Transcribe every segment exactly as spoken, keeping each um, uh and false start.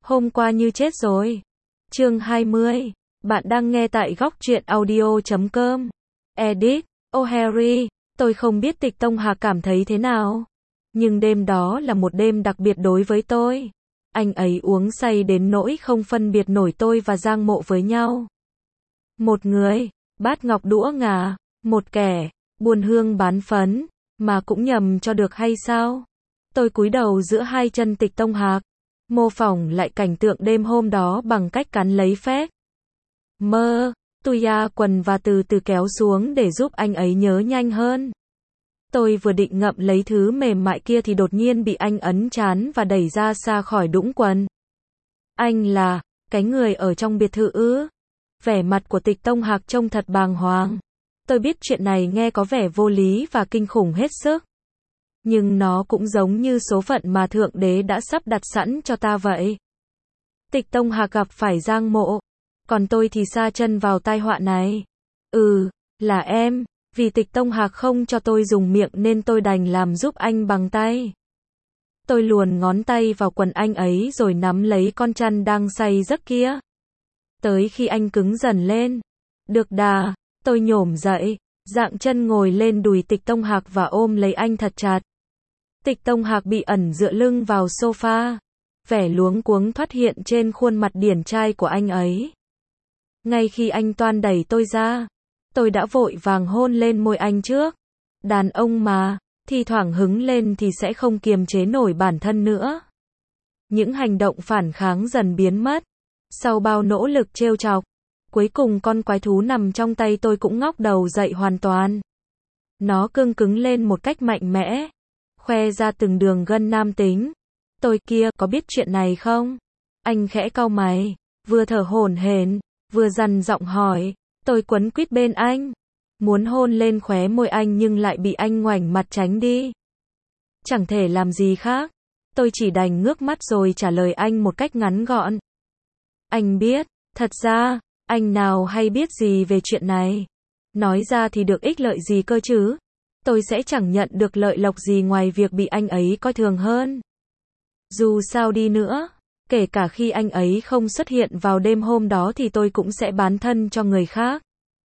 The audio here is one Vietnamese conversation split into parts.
Hôm qua như chết rồi. Chương hai mươi. Bạn đang nghe tại góc truyện audio chấm com. Edit. Oh Harry, tôi không biết Tịch Tông Hạc cảm thấy thế nào. Nhưng đêm đó là một đêm đặc biệt đối với tôi. Anh ấy uống say đến nỗi không phân biệt nổi tôi và Giang Mộ với nhau. Một người, bát ngọc đũa ngà, một kẻ, buồn hương bán phấn, mà cũng nhầm cho được hay sao? Tôi cúi đầu giữa hai chân Tịch Tông Hạc, mô phỏng lại cảnh tượng đêm hôm đó bằng cách cắn lấy phét. Mơ, Tuya quần và từ từ kéo xuống để giúp anh ấy nhớ nhanh hơn. Tôi vừa định ngậm lấy thứ mềm mại kia thì đột nhiên bị anh ấn trán và đẩy ra xa khỏi đũng quần. Anh là, cái người ở trong biệt thự ư? Vẻ mặt của Tịch Tông Hạc trông thật bàng hoàng. Tôi biết chuyện này nghe có vẻ vô lý và kinh khủng hết sức. Nhưng nó cũng giống như số phận mà Thượng Đế đã sắp đặt sẵn cho ta vậy. Tịch Tông Hạc gặp phải Giang Mộ. Còn tôi thì sa chân vào tai họa này. Ừ, là em. Vì Tịch Tông Hạc không cho tôi dùng miệng nên tôi đành làm giúp anh bằng tay. Tôi luồn ngón tay vào quần anh ấy rồi nắm lấy con chăn đang say giấc kia. Tới khi anh cứng dần lên. Được đà, tôi nhổm dậy, dạng chân ngồi lên đùi Tịch Tông Hạc và ôm lấy anh thật chặt. Tịch Tông Hạc bị ẩn dựa lưng vào sofa. Vẻ luống cuống thoát hiện trên khuôn mặt điển trai của anh ấy. Ngay khi anh toan đẩy tôi ra, tôi đã vội vàng hôn lên môi anh trước. Đàn ông mà, thi thoảng hứng lên thì sẽ không kiềm chế nổi bản thân nữa. Những hành động phản kháng dần biến mất. Sau bao nỗ lực trêu chọc, cuối cùng con quái thú nằm trong tay tôi cũng ngóc đầu dậy hoàn toàn. Nó cương cứng lên một cách mạnh mẽ, khoe ra từng đường gân nam tính. Tôi kia, có biết chuyện này không? Anh khẽ cau mày, vừa thở hổn hển, vừa dằn giọng hỏi. Tôi quấn quýt bên anh, muốn hôn lên khóe môi anh nhưng lại bị anh ngoảnh mặt tránh đi. Chẳng thể làm gì khác, tôi chỉ đành ngước mắt rồi trả lời anh một cách ngắn gọn. Anh biết, thật ra, anh nào hay biết gì về chuyện này. Nói ra thì được ích lợi gì cơ chứ? Tôi sẽ chẳng nhận được lợi lộc gì ngoài việc bị anh ấy coi thường hơn. Dù sao đi nữa, kể cả khi anh ấy không xuất hiện vào đêm hôm đó thì tôi cũng sẽ bán thân cho người khác.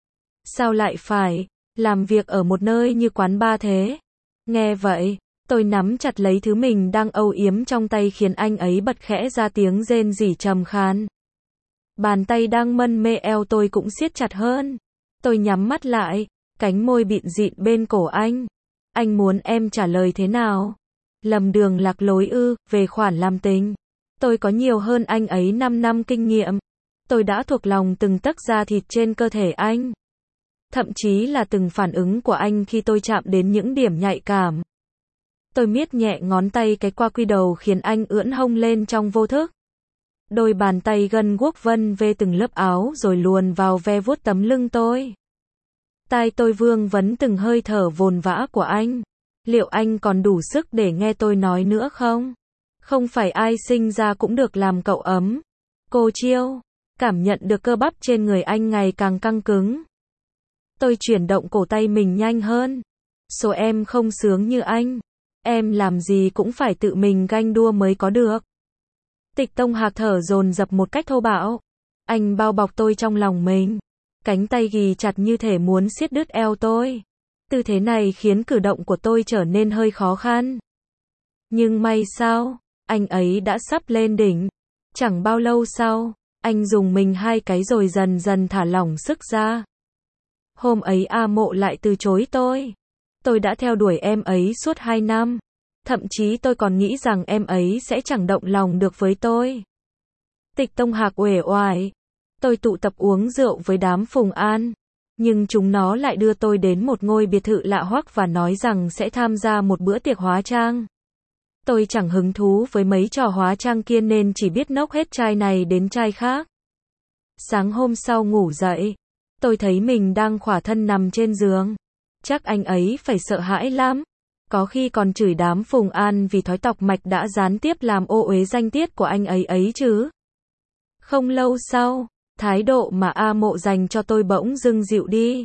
Sao lại phải làm việc ở một nơi như quán bar thế? Nghe vậy, tôi nắm chặt lấy thứ mình đang âu yếm trong tay khiến anh ấy bật khẽ ra tiếng rên rỉ trầm khan. Bàn tay đang mân mê eo tôi cũng siết chặt hơn. Tôi nhắm mắt lại, cánh môi bịn dịn bên cổ anh. Anh muốn em trả lời thế nào? Lầm đường lạc lối ư? Về khoản làm tình, tôi có nhiều hơn anh ấy năm năm kinh nghiệm. Tôi đã thuộc lòng từng tấc da thịt trên cơ thể anh. Thậm chí là từng phản ứng của anh khi tôi chạm đến những điểm nhạy cảm. Tôi miết nhẹ ngón tay cái qua quy đầu khiến anh ưỡn hông lên trong vô thức. Đôi bàn tay gân guốc vân vê từng lớp áo rồi luồn vào ve vuốt tấm lưng tôi. Tai tôi vương vấn từng hơi thở vồn vã của anh. Liệu anh còn đủ sức để nghe tôi nói nữa không? Không phải ai sinh ra cũng được làm cậu ấm. Cô chiêu, cảm nhận được cơ bắp trên người anh ngày càng căng cứng. Tôi chuyển động cổ tay mình nhanh hơn. Số em không sướng như anh. Em làm gì cũng phải tự mình ganh đua mới có được. Tịch Tông Hạc thở dồn dập một cách thô bạo. Anh bao bọc tôi trong lòng mình. Cánh tay ghì chặt như thể muốn siết đứt eo tôi. Tư thế này khiến cử động của tôi trở nên hơi khó khăn. Nhưng may sao, anh ấy đã sắp lên đỉnh. Chẳng bao lâu sau, anh dùng mình hai cái rồi dần dần thả lỏng sức ra. Hôm ấy A Mộ lại từ chối tôi. Tôi đã theo đuổi em ấy suốt hai năm. Thậm chí tôi còn nghĩ rằng em ấy sẽ chẳng động lòng được với tôi. Tịch Tông Hạc uể oải. Tôi tụ tập uống rượu với đám Phùng An. Nhưng chúng nó lại đưa tôi đến một ngôi biệt thự lạ hoắc và nói rằng sẽ tham gia một bữa tiệc hóa trang. Tôi chẳng hứng thú với mấy trò hóa trang kia nên chỉ biết nốc hết chai này đến chai khác. Sáng hôm sau ngủ dậy, tôi thấy mình đang khỏa thân nằm trên giường. Chắc anh ấy phải sợ hãi lắm. Có khi còn chửi đám Phùng An vì thói tọc mạch đã gián tiếp làm ô uế danh tiết của anh ấy ấy chứ. Không lâu sau, thái độ mà A Mộ dành cho tôi bỗng dưng dịu đi.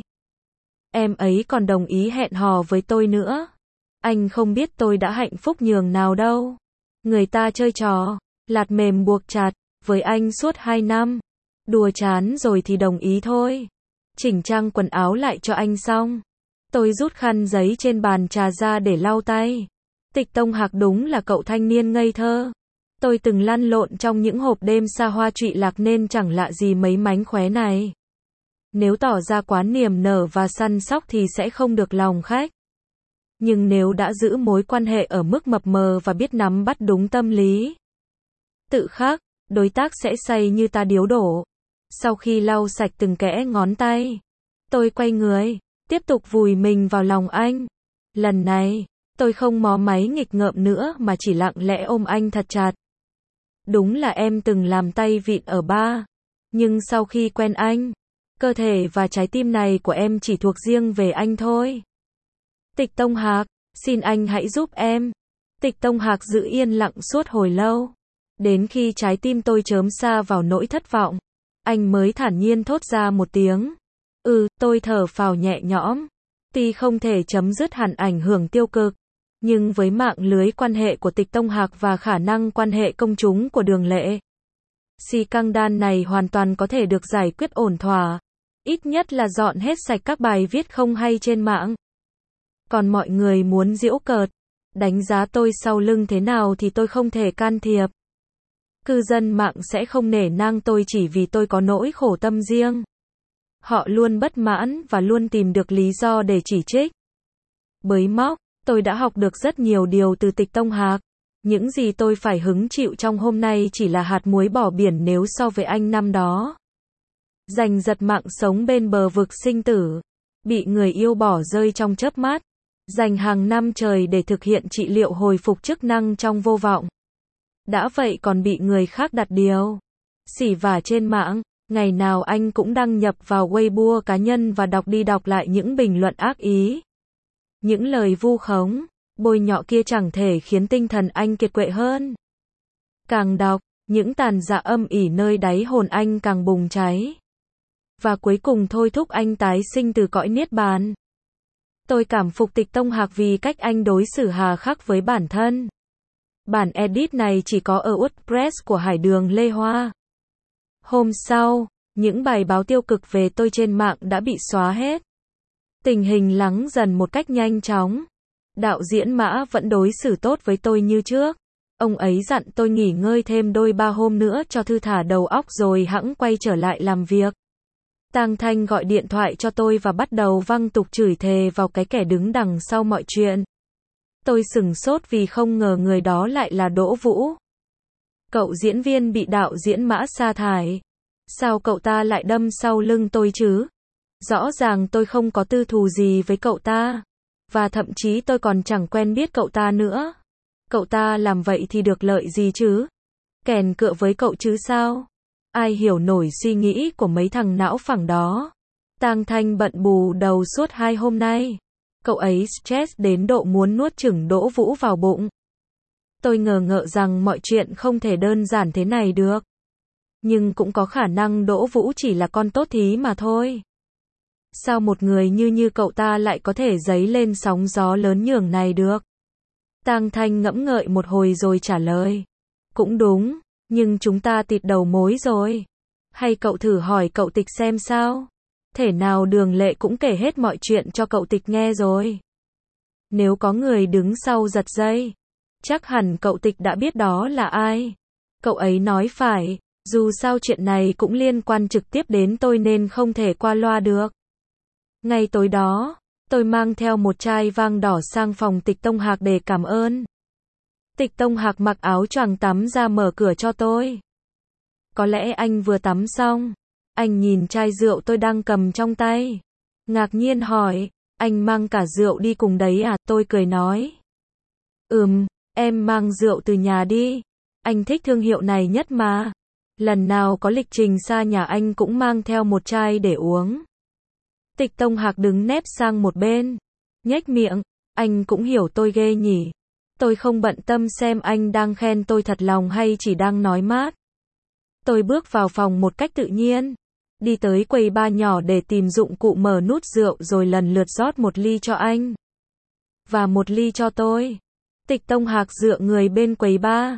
Em ấy còn đồng ý hẹn hò với tôi nữa. Anh không biết tôi đã hạnh phúc nhường nào đâu. Người ta chơi trò lạt mềm buộc chặt, với anh suốt hai năm. Đùa chán rồi thì đồng ý thôi. Chỉnh trang quần áo lại cho anh xong. Tôi rút khăn giấy trên bàn trà ra để lau tay. Tịch Tông Hạc đúng là cậu thanh niên ngây thơ. Tôi từng lăn lộn trong những hộp đêm xa hoa trụy lạc nên chẳng lạ gì mấy mánh khóe này. Nếu tỏ ra quá niềm nở và săn sóc thì sẽ không được lòng khách. Nhưng nếu đã giữ mối quan hệ ở mức mập mờ và biết nắm bắt đúng tâm lý tự khắc, đối tác sẽ say như ta điếu đổ. Sau khi lau sạch từng kẽ ngón tay, tôi quay người, tiếp tục vùi mình vào lòng anh. Lần này, tôi không mó máy nghịch ngợm nữa mà chỉ lặng lẽ ôm anh thật chặt. Đúng là em từng làm tay vịn ở bar, nhưng sau khi quen anh, cơ thể và trái tim này của em chỉ thuộc riêng về anh thôi. Tịch Tông Hạc, xin anh hãy giúp em. Tịch Tông Hạc giữ yên lặng suốt hồi lâu. Đến khi trái tim tôi chớm sa vào nỗi thất vọng, anh mới thản nhiên thốt ra một tiếng. Ừ, tôi thở phào nhẹ nhõm. Tuy không thể chấm dứt hẳn ảnh hưởng tiêu cực, nhưng với mạng lưới quan hệ của Tịch Tông Hạc và khả năng quan hệ công chúng của Đường Lệ, si căng đan này hoàn toàn có thể được giải quyết ổn thỏa. Ít nhất là dọn hết sạch các bài viết không hay trên mạng. Còn mọi người muốn giễu cợt, đánh giá tôi sau lưng thế nào thì tôi không thể can thiệp. Cư dân mạng sẽ không nể nang tôi chỉ vì tôi có nỗi khổ tâm riêng. Họ luôn bất mãn và luôn tìm được lý do để chỉ trích. Bới móc, tôi đã học được rất nhiều điều từ Tịch Tông Hạc. Những gì tôi phải hứng chịu trong hôm nay chỉ là hạt muối bỏ biển nếu so với anh năm đó. Giành giật mạng sống bên bờ vực sinh tử, bị người yêu bỏ rơi trong chớp mắt, dành hàng năm trời để thực hiện trị liệu hồi phục chức năng trong vô vọng. Đã vậy còn bị người khác đặt điều xỉ vả trên mạng, ngày nào anh cũng đăng nhập vào Weibo cá nhân và đọc đi đọc lại những bình luận ác ý. Những lời vu khống, bôi nhọ kia chẳng thể khiến tinh thần anh kiệt quệ hơn. Càng đọc, những tàn dạ âm ỉ nơi đáy hồn anh càng bùng cháy. Và cuối cùng thôi thúc anh tái sinh từ cõi niết bàn. Tôi cảm phục Tịch Tông Hạc vì cách anh đối xử hà khắc với bản thân. Bản edit này chỉ có ở WordPress của Hải Đường Lê Hoa. Hôm sau, những bài báo tiêu cực về tôi trên mạng đã bị xóa hết. Tình hình lắng dần một cách nhanh chóng. Đạo diễn Mã vẫn đối xử tốt với tôi như trước. Ông ấy dặn tôi nghỉ ngơi thêm đôi ba hôm nữa cho thư thả đầu óc rồi hẵng quay trở lại làm việc. Tang Thanh gọi điện thoại cho tôi và bắt đầu văng tục chửi thề vào cái kẻ đứng đằng sau mọi chuyện. Tôi sửng sốt vì không ngờ người đó lại là Đỗ Vũ. Cậu diễn viên bị đạo diễn Mã sa thải. Sao cậu ta lại đâm sau lưng tôi chứ? Rõ ràng tôi không có tư thù gì với cậu ta. Và thậm chí tôi còn chẳng quen biết cậu ta nữa. Cậu ta làm vậy thì được lợi gì chứ? Kèn cựa với cậu chứ sao? Ai hiểu nổi suy nghĩ của mấy thằng não phẳng đó. Tang Thanh bận bù đầu suốt hai hôm nay. Cậu ấy stress đến độ muốn nuốt chửng Đỗ Vũ vào bụng. Tôi ngờ ngợ rằng mọi chuyện không thể đơn giản thế này được. Nhưng cũng có khả năng Đỗ Vũ chỉ là con tốt thí mà thôi. Sao một người như như cậu ta lại có thể dấy lên sóng gió lớn nhường này được? Tang Thanh ngẫm ngợi một hồi rồi trả lời. Cũng đúng, nhưng chúng ta tịt đầu mối rồi. Hay cậu thử hỏi cậu Tịch xem sao? Thể nào Đường Lệ cũng kể hết mọi chuyện cho cậu Tịch nghe rồi. Nếu có người đứng sau giật dây, chắc hẳn cậu Tịch đã biết đó là ai. Cậu ấy nói phải, dù sao chuyện này cũng liên quan trực tiếp đến tôi nên không thể qua loa được. Ngay tối đó, tôi mang theo một chai vang đỏ sang phòng Tịch Tông Hạc để cảm ơn. Tịch Tông Hạc mặc áo choàng tắm ra mở cửa cho tôi. Có lẽ anh vừa tắm xong. Anh nhìn chai rượu tôi đang cầm trong tay. Ngạc nhiên hỏi, anh mang cả rượu đi cùng đấy à? Tôi cười nói. Ừm, em mang rượu từ nhà đi. Anh thích thương hiệu này nhất mà. Lần nào có lịch trình xa nhà anh cũng mang theo một chai để uống. Tịch Tông Hạc đứng nép sang một bên. Nhếch miệng, anh cũng hiểu tôi ghê nhỉ. Tôi không bận tâm xem anh đang khen tôi thật lòng hay chỉ đang nói mát. Tôi bước vào phòng một cách tự nhiên. Đi tới quầy bar nhỏ để tìm dụng cụ mở nút rượu rồi lần lượt rót một ly cho anh. Và một ly cho tôi. Tịch Tông Hạc dựa người bên quầy bar.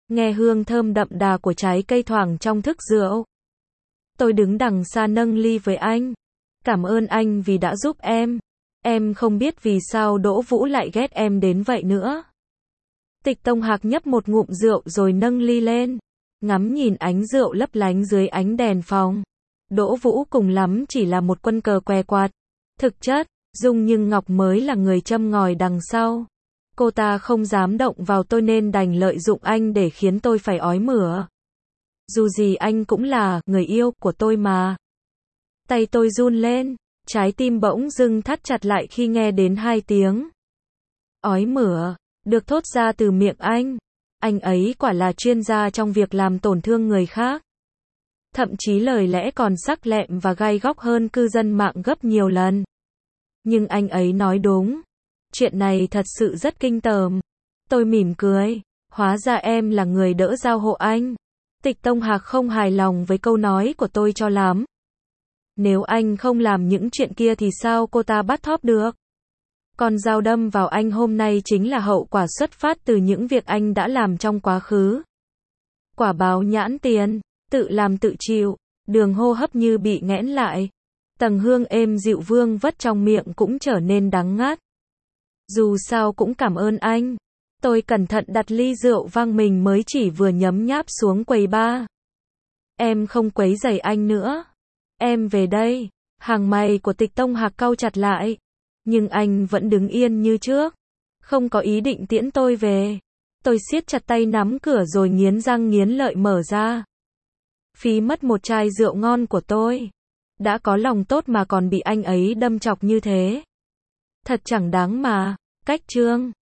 nghe hương thơm đậm đà của trái cây thoảng trong thức rượu. Tôi đứng đằng xa nâng ly với anh. Cảm ơn anh vì đã giúp em. Em không biết vì sao Đỗ Vũ lại ghét em đến vậy nữa. Tịch Tông Hạc nhấp một ngụm rượu rồi nâng ly lên, ngắm nhìn ánh rượu lấp lánh dưới ánh đèn phòng. Đỗ Vũ cùng lắm chỉ là một quân cờ què quạt. Thực chất, Dung Nhưng Ngọc mới là người châm ngòi đằng sau. Cô ta không dám động vào tôi nên đành lợi dụng anh để khiến tôi phải ói mửa. Dù gì anh cũng là người yêu của tôi mà. Tay tôi run lên, trái tim bỗng dưng thắt chặt lại khi nghe đến hai tiếng ói mửa được thốt ra từ miệng anh. Anh ấy quả là chuyên gia trong việc làm tổn thương người khác. Thậm chí lời lẽ còn sắc lẹm và gai góc hơn cư dân mạng gấp nhiều lần. Nhưng anh ấy nói đúng. Chuyện này thật sự rất kinh tởm. Tôi mỉm cười. Hóa ra em là người đỡ giao hộ anh. Tịch Tông Hạc không hài lòng với câu nói của tôi cho lắm. Nếu anh không làm những chuyện kia thì sao cô ta bắt thóp được? Con dao đâm vào anh hôm nay chính là hậu quả xuất phát từ những việc anh đã làm trong quá khứ. Quả báo nhãn tiền, tự làm tự chịu, đường hô hấp như bị nghẽn lại. Tầng hương êm dịu vương vất trong miệng cũng trở nên đắng ngắt. Dù sao cũng cảm ơn anh. Tôi cẩn thận đặt ly rượu vang mình mới chỉ vừa nhấm nháp xuống quầy bar. Em không quấy rầy anh nữa. Em về đây. Hàng mày của Tịch Tông Hạc cau chặt lại. Nhưng anh vẫn đứng yên như trước. Không có ý định tiễn tôi về. Tôi siết chặt tay nắm cửa rồi nghiến răng nghiến lợi mở ra. Phí mất một chai rượu ngon của tôi. Đã có lòng tốt mà còn bị anh ấy đâm chọc như thế. Thật chẳng đáng mà. Cách chương